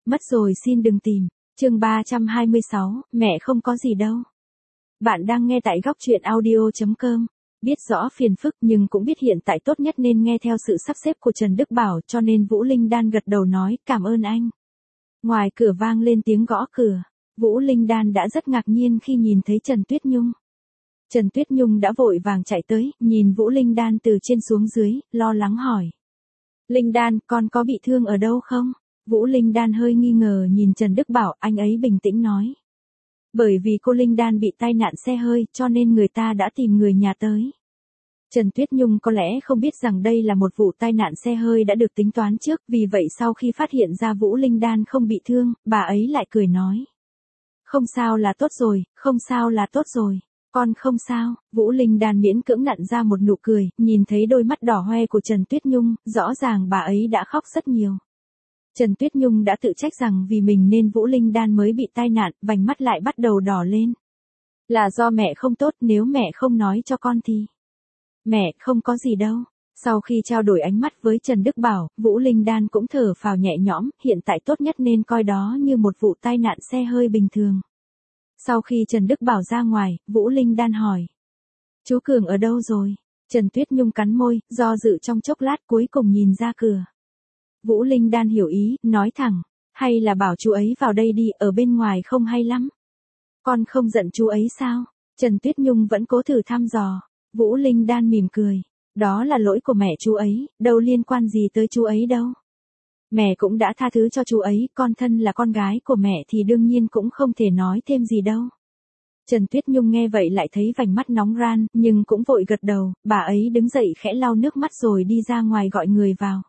Mất rồi xin đừng tìm. Chương 326, mẹ không có gì đâu. Bạn đang nghe tại góc truyện audio.com. Biết rõ phiền phức nhưng cũng biết hiện tại tốt nhất nên nghe theo sự sắp xếp của Trần Đức Bảo, cho nên Vũ Linh Đan gật đầu nói cảm ơn anh. Ngoài cửa vang lên tiếng gõ cửa. Vũ Linh Đan đã rất ngạc nhiên khi nhìn thấy Trần Tuyết Nhung. Trần Tuyết Nhung đã vội vàng chạy tới, nhìn Vũ Linh Đan từ trên xuống dưới, lo lắng hỏi. Linh Đan, con có bị thương ở đâu không? Vũ Linh Đan hơi nghi ngờ nhìn Trần Đức Bảo, anh ấy bình tĩnh nói. Bởi vì cô Linh Đan bị tai nạn xe hơi cho nên người ta đã tìm người nhà tới. Trần Tuyết Nhung có lẽ không biết rằng đây là một vụ tai nạn xe hơi đã được tính toán trước, vì vậy sau khi phát hiện ra Vũ Linh Đan không bị thương, bà ấy lại cười nói. Không sao là tốt rồi, không sao là tốt rồi. Con không sao. Vũ Linh Đan miễn cưỡng nặn ra một nụ cười, nhìn thấy đôi mắt đỏ hoe của Trần Tuyết Nhung, rõ ràng bà ấy đã khóc rất nhiều. Trần Tuyết Nhung đã tự trách rằng vì mình nên Vũ Linh Đan mới bị tai nạn, vành mắt lại bắt đầu đỏ lên. Là do mẹ không tốt, nếu mẹ không nói cho con thì. Mẹ không có gì đâu. Sau khi trao đổi ánh mắt với Trần Đức Bảo, Vũ Linh Đan cũng thở phào nhẹ nhõm, hiện tại tốt nhất nên coi đó như một vụ tai nạn xe hơi bình thường. Sau khi Trần Đức Bảo ra ngoài, Vũ Linh Đan hỏi. Chú Cường ở đâu rồi? Trần Tuyết Nhung cắn môi, do dự trong chốc lát cuối cùng nhìn ra cửa. Vũ Linh Đan hiểu ý, nói thẳng. Hay là bảo chú ấy vào đây đi, ở bên ngoài không hay lắm. Con không giận chú ấy sao? Trần Tuyết Nhung vẫn cố thử thăm dò. Vũ Linh Đan mỉm cười. Đó là lỗi của mẹ chú ấy, đâu liên quan gì tới chú ấy đâu. Mẹ cũng đã tha thứ cho chú ấy, con thân là con gái của mẹ thì đương nhiên cũng không thể nói thêm gì đâu. Trần Tuyết Nhung nghe vậy lại thấy vành mắt nóng ran, nhưng cũng vội gật đầu, bà ấy đứng dậy khẽ lau nước mắt rồi đi ra ngoài gọi người vào.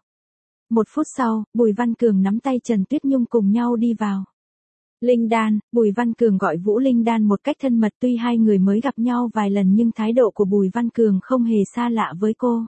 1 phút sau, Bùi Văn Cường nắm tay Trần Tuyết Nhung cùng nhau đi vào. Linh Đan, Bùi Văn Cường gọi Vũ Linh Đan một cách thân mật, tuy hai người mới gặp nhau vài lần nhưng thái độ của Bùi Văn Cường không hề xa lạ với cô.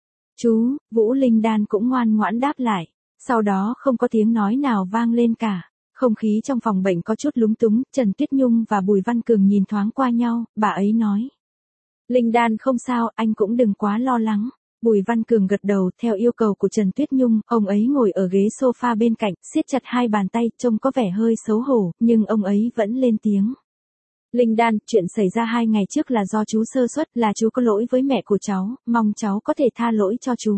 Chú, Vũ Linh Đan cũng ngoan ngoãn đáp lại. Sau đó không có tiếng nói nào vang lên cả. Không khí trong phòng bệnh có chút lúng túng, Trần Tuyết Nhung và Bùi Văn Cường nhìn thoáng qua nhau, bà ấy nói. Linh Đan không sao, anh cũng đừng quá lo lắng. Bùi Văn Cường gật đầu, theo yêu cầu của Trần Tuyết Nhung, ông ấy ngồi ở ghế sofa bên cạnh, siết chặt hai bàn tay, trông có vẻ hơi xấu hổ, nhưng ông ấy vẫn lên tiếng. Linh Đan, chuyện xảy ra 2 ngày trước là do chú sơ suất, là chú có lỗi với mẹ của cháu, mong cháu có thể tha lỗi cho chú.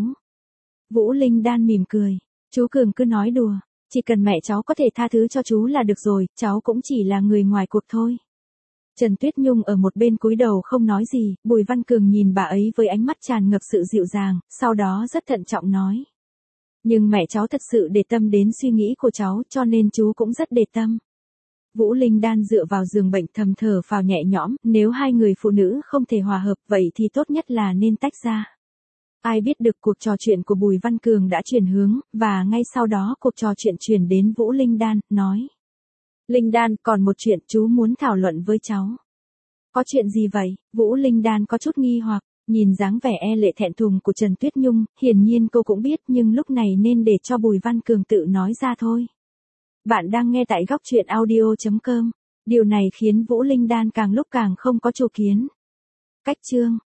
Vũ Linh Đan mỉm cười. Chú Cường cứ nói đùa, chỉ cần mẹ cháu có thể tha thứ cho chú là được rồi, cháu cũng chỉ là người ngoài cuộc thôi. Trần Tuyết Nhung ở một bên cúi đầu không nói gì, Bùi Văn Cường nhìn bà ấy với ánh mắt tràn ngập sự dịu dàng, sau đó rất thận trọng nói. Nhưng mẹ cháu thật sự để tâm đến suy nghĩ của cháu, cho nên chú cũng rất để tâm. Vũ Linh Đan dựa vào giường bệnh thầm thở phào nhẹ nhõm, nếu hai người phụ nữ không thể hòa hợp vậy thì tốt nhất là nên tách ra. Ai biết được cuộc trò chuyện của Bùi Văn Cường đã chuyển hướng, và ngay sau đó cuộc trò chuyện chuyển đến Vũ Linh Đan, nói. Linh Đan, còn một chuyện chú muốn thảo luận với cháu. Có chuyện gì vậy? Vũ Linh Đan có chút nghi hoặc, nhìn dáng vẻ e lệ thẹn thùng của Trần Tuyết Nhung, hiển nhiên cô cũng biết nhưng lúc này nên để cho Bùi Văn Cường tự nói ra thôi. Bạn đang nghe tại góc truyện audio.com. Điều này khiến Vũ Linh Đan càng lúc càng không có chủ kiến. Cách chương